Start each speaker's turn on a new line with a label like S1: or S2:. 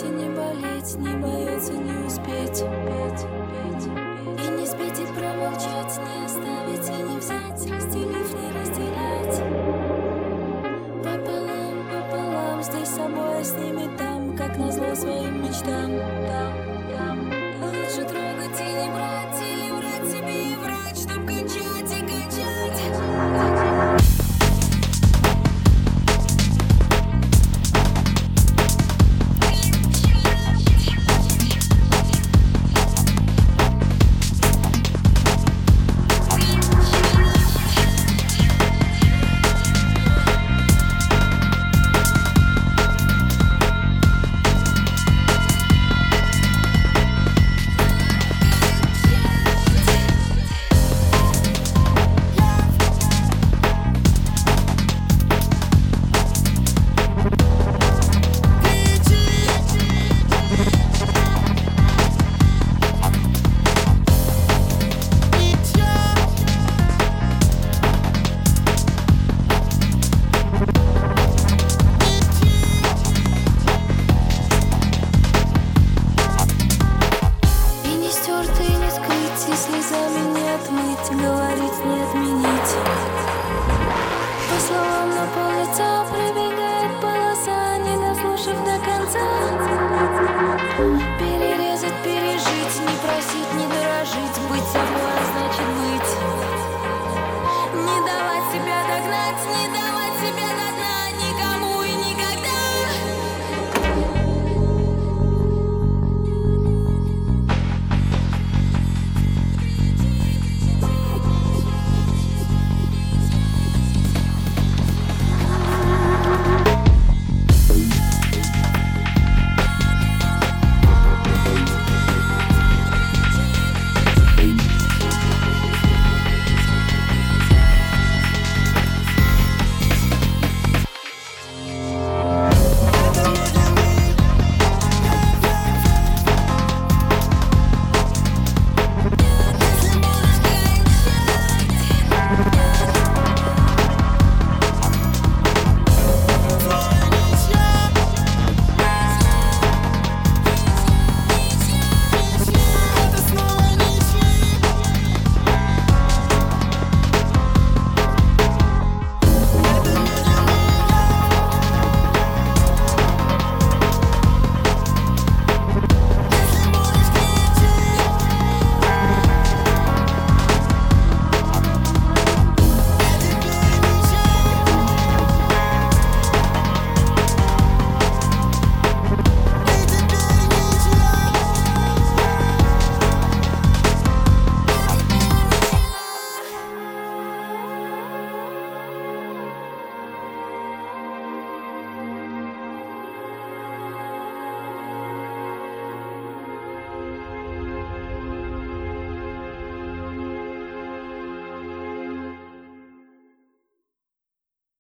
S1: и не болеть, не бояться не успеть. И не спеть, и промолчать, не оставить и не взять, разделив, не разделять. Пополам, пополам, здесь с собой, а с ними там, как назло своим мечтам. Там. Лучше трогать и не брать, или врать себе и врать, чтоб кончать и кончать. Слезами не отмыть, говорить не отменить. По словам на пол лица